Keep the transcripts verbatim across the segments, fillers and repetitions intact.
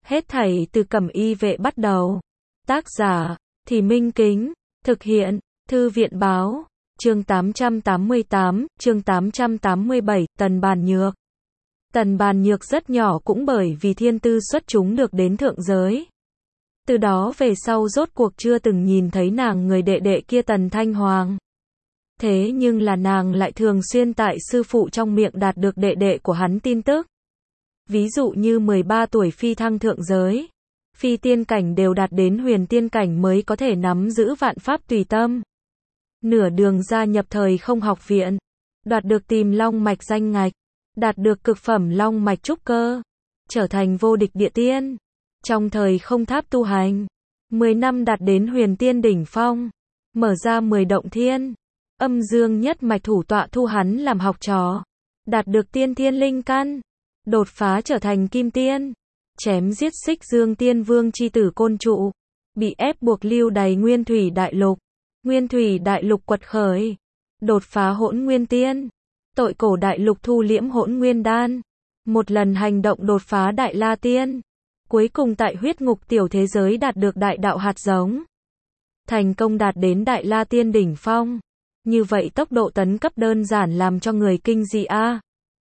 Hết thảy từ Cẩm Y Vệ bắt đầu. Tác giả, Thì Minh Kính. Thực hiện, Thư viện Báo. Chương tám trăm tám mươi tám, chương tám trăm tám mươi bảy, Tần Bàn Nhược. Tần Bàn Nhược rất nhỏ cũng bởi vì thiên tư xuất chúng được đến thượng giới. Từ đó về sau rốt cuộc chưa từng nhìn thấy nàng người đệ đệ kia Tần Thanh Hoàng. Thế nhưng là nàng lại thường xuyên tại sư phụ trong miệng đạt được đệ đệ của hắn tin tức. Ví dụ như mười ba tuổi phi thăng thượng giới, phi tiên cảnh đều đạt đến huyền tiên cảnh mới có thể nắm giữ vạn pháp tùy tâm. Nửa đường gia nhập thời không học viện, đoạt được tìm long mạch danh ngạch, đạt được cực phẩm long mạch trúc cơ, trở thành vô địch địa tiên. Trong thời không tháp tu hành, mười năm đạt đến huyền tiên đỉnh phong, mở ra mười động thiên, âm dương nhất mạch thủ tọa thu hắn làm học trò, đạt được tiên thiên linh căn, đột phá trở thành kim tiên, chém giết Xích Dương Tiên Vương chi tử Côn Trụ, bị ép buộc lưu đày Nguyên Thủy Đại Lục, Nguyên Thủy Đại Lục quật khởi, đột phá Hỗn Nguyên Tiên, tội cổ Đại Lục thu liễm Hỗn Nguyên Đan, một lần hành động đột phá Đại La Tiên, cuối cùng tại huyết ngục tiểu thế giới đạt được đại đạo hạt giống, thành công đạt đến Đại La Tiên đỉnh phong. Như vậy tốc độ tấn cấp đơn giản làm cho người kinh dị a.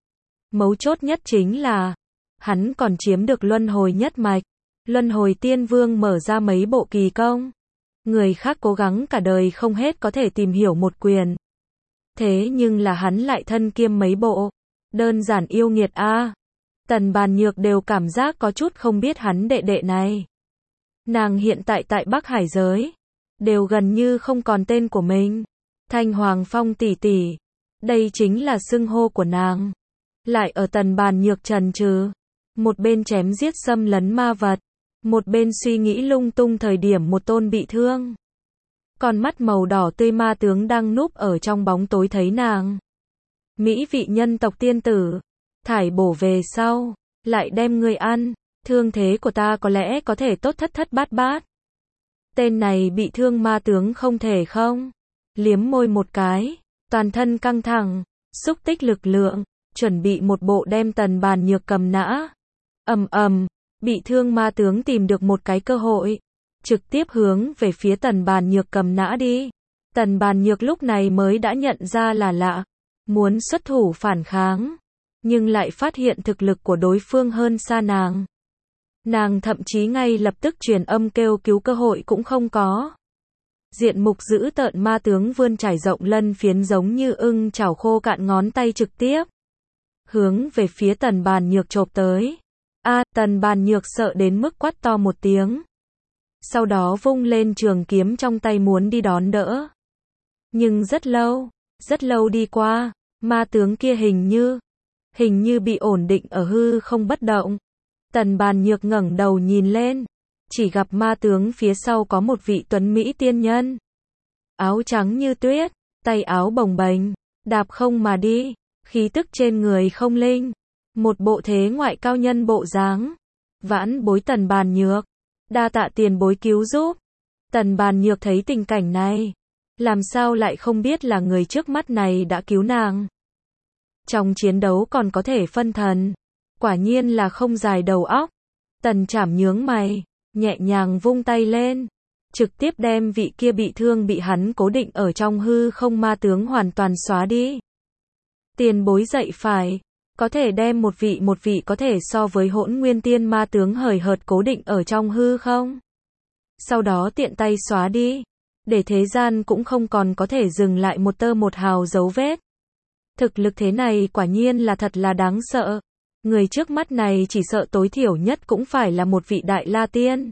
Mấu chốt nhất chính là, hắn còn chiếm được luân hồi nhất mạch. Luân hồi tiên vương mở ra mấy bộ kỳ công. Người khác cố gắng cả đời không hết có thể tìm hiểu một quyền. Thế nhưng là hắn lại thân kiêm mấy bộ. Đơn giản yêu nghiệt a. Tần Bàn Nhược đều cảm giác có chút không biết hắn đệ đệ này. Nàng hiện tại tại Bắc Hải giới, đều gần như không còn tên của mình. Thanh Hoàng Phong tỷ tỷ, đây chính là xưng hô của nàng. Lại ở Tần Bàn Nhược trần trừ, một bên chém giết xâm lấn ma vật, một bên suy nghĩ lung tung thời điểm một tôn bị thương. Con mắt màu đỏ tươi ma tướng đang núp ở trong bóng tối thấy nàng. Mỹ vị nhân tộc tiên tử, thải bổ về sau, lại đem ngươi ăn, thương thế của ta có lẽ có thể tốt thất thất bát bát. Tên này bị thương ma tướng không thể không, liếm môi một cái, toàn thân căng thẳng, xúc tích lực lượng, chuẩn bị một bộ đem Tần Bàn Nhược cầm nã. Ầm ầm, bị thương ma tướng tìm được một cái cơ hội, trực tiếp hướng về phía Tần Bàn Nhược cầm nã đi. Tần Bàn Nhược lúc này mới đã nhận ra là lạ, muốn xuất thủ phản kháng, nhưng lại phát hiện thực lực của đối phương hơn xa nàng. Nàng thậm chí ngay lập tức truyền âm kêu cứu cơ hội cũng không có. Diện mục dữ tợn ma tướng vươn trải rộng lân phiến giống như ưng chảo khô cạn ngón tay trực tiếp hướng về phía Tần Bàn Nhược chộp tới. A, à, Tần Bàn Nhược sợ đến mức quát to một tiếng. Sau đó vung lên trường kiếm trong tay muốn đi đón đỡ. Nhưng rất lâu, rất lâu đi qua, ma tướng kia hình như, hình như bị ổn định ở hư không bất động. Tần Bàn Nhược ngẩng đầu nhìn lên, chỉ gặp ma tướng phía sau có một vị tuấn mỹ tiên nhân. Áo trắng như tuyết, tay áo bồng bềnh, đạp không mà đi, khí tức trên người không linh, một bộ thế ngoại cao nhân bộ dáng. Vãn bối Tần Bàn Nhược, đa tạ tiền bối cứu giúp. Tần Bàn Nhược thấy tình cảnh này, làm sao lại không biết là người trước mắt này đã cứu nàng. Trong chiến đấu còn có thể phân thần, quả nhiên là không dài đầu óc. Tần Trảm nhướng mày, nhẹ nhàng vung tay lên, trực tiếp đem vị kia bị thương bị hắn cố định ở trong hư không ma tướng hoàn toàn xóa đi. Tiền bối dạy phải, có thể đem một vị một vị có thể so với Hỗn Nguyên Tiên ma tướng hời hợt cố định ở trong hư không. Sau đó tiện tay xóa đi, để thế gian cũng không còn có thể dừng lại một tơ một hào dấu vết. Thực lực thế này quả nhiên là thật là đáng sợ. Người trước mắt này chỉ sợ tối thiểu nhất cũng phải là một vị Đại La Tiên.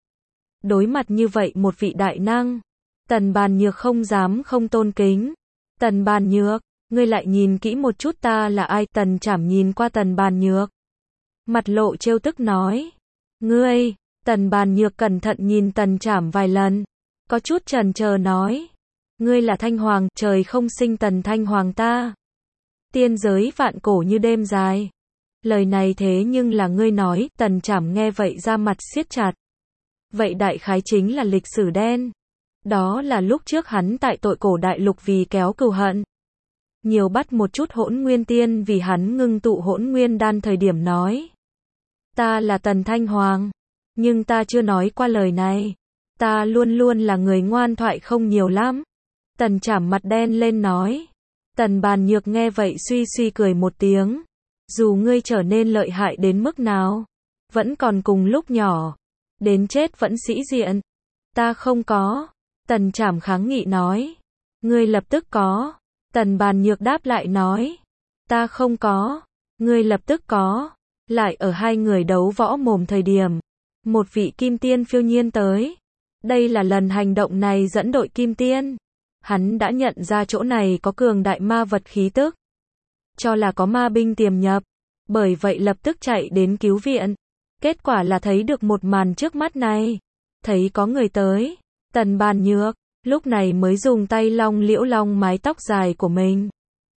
Đối mặt như vậy một vị đại năng, Tần Bàn Nhược không dám không tôn kính. Tần Bàn Nhược, ngươi lại nhìn kỹ một chút ta là ai? Tần Trảm nhìn qua Tần Bàn Nhược, mặt lộ trêu tức nói. Ngươi, Tần Bàn Nhược cẩn thận nhìn Tần Trảm vài lần, có chút chần chờ nói. Ngươi là Thanh Hoàng, trời không sinh Tần Thanh Hoàng ta. Tiên giới vạn cổ như đêm dài. Lời này thế nhưng là ngươi nói. Tần Trảm nghe vậy ra mặt siết chặt. Vậy đại khái chính là lịch sử đen. Đó là lúc trước hắn tại tội cổ đại lục vì kéo cừu hận, nhiều bắt một chút Hỗn Nguyên Tiên vì hắn ngưng tụ Hỗn Nguyên Đan thời điểm nói. Ta là Tần Thanh Hoàng, Nhưng ta chưa nói qua lời này. Ta luôn luôn là người ngoan thoại không nhiều lắm. Tần Trảm mặt đen lên nói. Tần Bàn Nhược nghe vậy suy suy cười một tiếng. Dù ngươi trở nên lợi hại đến mức nào, vẫn còn cùng lúc nhỏ, đến chết vẫn sĩ diện. Ta không có. Tần Trảm kháng nghị nói. Ngươi lập tức có. Tần Bàn Nhược đáp lại nói. Ta không có. Ngươi lập tức có. Lại ở hai người đấu võ mồm thời điểm, một vị kim tiên phiêu nhiên tới. Đây là lần hành động này dẫn đội kim tiên. Hắn đã nhận ra chỗ này có cường đại ma vật khí tức, cho là có ma binh tiềm nhập, bởi vậy lập tức chạy đến cứu viện. Kết quả là thấy được một màn trước mắt này. Thấy có người tới, Tần Bàn Nhược lúc này mới dùng tay long liễu long mái tóc dài của mình,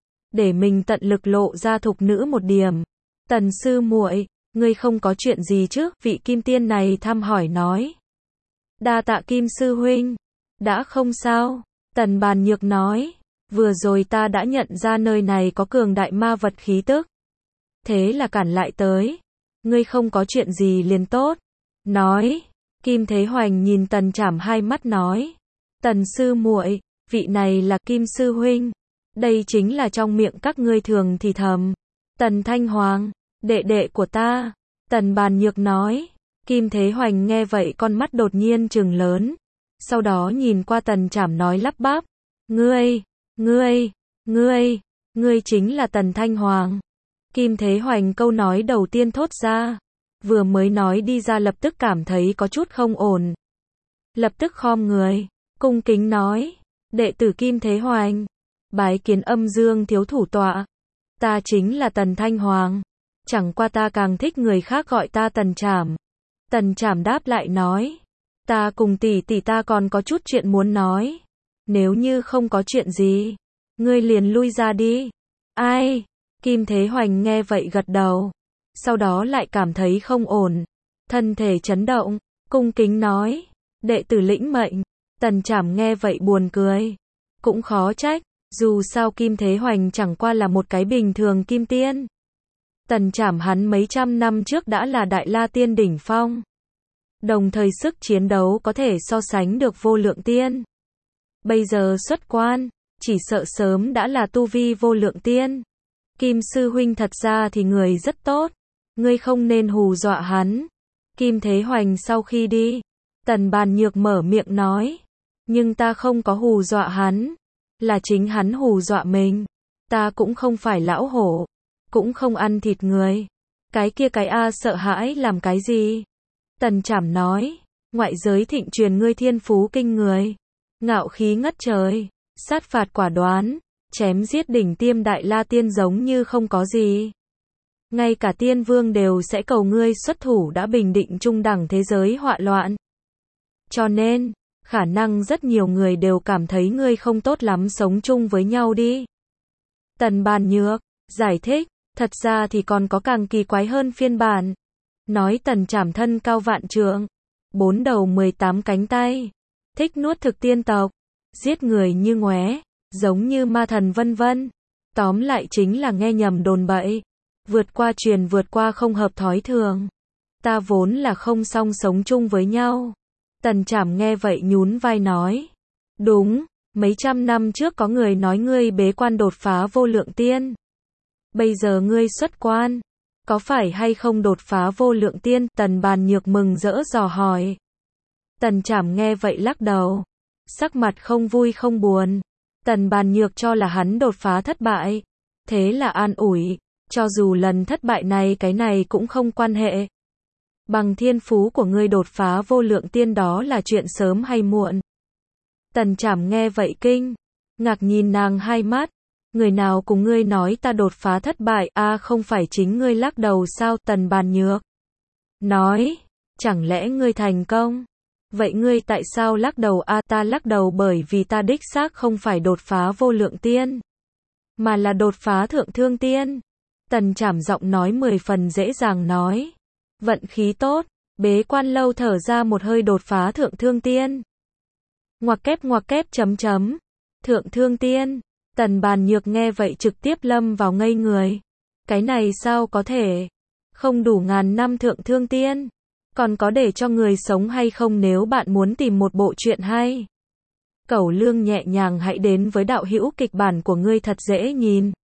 để mình tận lực lộ ra thục nữ một điểm. Tần sư muội, ngươi không có chuyện gì chứ? Vị kim tiên này thăm hỏi nói. Đa tạ Kim sư huynh. Đã không sao. Tần Bàn Nhược nói. Vừa rồi ta đã nhận ra nơi này có cường đại ma vật khí tức. Thế là cản lại tới. Ngươi không có chuyện gì liền tốt. Nói. Kim Thế Hoành nhìn Tần Trảm hai mắt nói. Tần sư muội, vị này là Kim sư huynh. Đây chính là trong miệng các ngươi thường thì thầm. Tần Thanh Hoàng, đệ đệ của ta. Tần Bàn Nhược nói. Kim Thế Hoành nghe vậy con mắt đột nhiên trừng lớn. Sau đó nhìn qua Tần Trảm nói lắp bắp. Ngươi, ngươi, ngươi, ngươi chính là Tần Thanh Hoàng. Kim Thế Hoành câu nói đầu tiên thốt ra. Vừa mới nói đi ra lập tức cảm thấy có chút không ổn. Lập tức khom người, cung kính nói. Đệ tử Kim Thế Hoành, bái kiến Âm Dương thiếu thủ tọa. Ta chính là Tần Thanh Hoàng. Chẳng qua ta càng thích người khác gọi ta Tần Trảm. Tần Trảm đáp lại nói. Ta cùng tỷ tỷ ta còn có chút chuyện muốn nói. Nếu như không có chuyện gì, ngươi liền lui ra đi. Ai? Kim Thế Hoành nghe vậy gật đầu. Sau đó lại cảm thấy không ổn. Thân thể chấn động, cung kính nói. Đệ tử lĩnh mệnh. Tần Trảm nghe vậy buồn cười. Cũng khó trách, dù sao Kim Thế Hoành chẳng qua là một cái bình thường kim tiên. Tần Trảm hắn mấy trăm năm trước đã là Đại La Tiên đỉnh phong. Đồng thời sức chiến đấu có thể so sánh được Vô Lượng Tiên. Bây giờ xuất quan, chỉ sợ sớm đã là tu vi Vô Lượng Tiên. Kim sư huynh thật ra thì người rất tốt. Ngươi không nên hù dọa hắn. Kim Thế Hoành sau khi đi, Tần Bàn Nhược mở miệng nói. Nhưng ta không có hù dọa hắn. Là chính hắn hù dọa mình. Ta cũng không phải lão hổ. Cũng không ăn thịt người. Cái kia cái a sợ hãi làm cái gì? Tần Trảm nói. Ngoại giới thịnh truyền ngươi thiên phú kinh người. Ngạo khí ngất trời. Sát phạt quả đoán. Chém giết đỉnh tiêm Đại La Tiên giống như không có gì. Ngay cả tiên vương đều sẽ cầu ngươi xuất thủ đã bình định trung đẳng thế giới họa loạn. Cho nên, khả năng rất nhiều người đều cảm thấy ngươi không tốt lắm sống chung với nhau đi. Tần Bàn Nhược giải thích, thật ra thì còn có càng kỳ quái hơn phiên bản. Nói Tần Trảm thân cao vạn trượng, bốn đầu mười tám cánh tay, thích nuốt thực tiên tộc, giết người như ngoé, giống như ma thần vân vân. Tóm lại chính là nghe nhầm đồn bậy. Vượt qua truyền vượt qua không hợp thói thường. Ta vốn là không song sống chung với nhau. Tần Trảm nghe vậy nhún vai nói. Đúng, mấy trăm năm trước có người nói ngươi bế quan đột phá Vô Lượng Tiên. Bây giờ ngươi xuất quan, có phải hay không đột phá Vô Lượng Tiên? Tần Bàn Nhược mừng rỡ dò hỏi. Tần Trảm nghe vậy lắc đầu. Sắc mặt không vui không buồn. Tần Bàn Nhược cho là hắn đột phá thất bại. Thế là an ủi. Cho dù lần thất bại này cái này cũng không quan hệ. Bằng thiên phú của ngươi đột phá Vô Lượng Tiên đó là chuyện sớm hay muộn. Tần Trảm nghe vậy kinh. Ngạc nhìn nàng hai mắt. Người nào cùng ngươi nói ta đột phá thất bại? A à, không phải chính ngươi lắc đầu sao? Tần Bàn Nhược nói. Chẳng lẽ ngươi thành công? Vậy ngươi tại sao lắc đầu? A à, ta lắc đầu bởi vì ta đích xác không phải đột phá Vô Lượng Tiên, mà là đột phá Thượng Thương Tiên. Tần Trảm giọng nói mười phần dễ dàng nói. Vận khí tốt, bế quan lâu thở ra một hơi đột phá Thượng Thương Tiên. Ngoặc kép ngoặc kép chấm chấm. Thượng Thương Tiên. Tần Bàn Nhược nghe vậy trực tiếp lâm vào ngây người. Cái này sao có thể? Không đủ ngàn năm Thượng Thương Tiên. còn có để cho người sống hay không nếu bạn muốn tìm một bộ truyện hay. Cẩu Lương nhẹ nhàng hãy đến với đạo hữu kịch bản của ngươi thật dễ nhìn.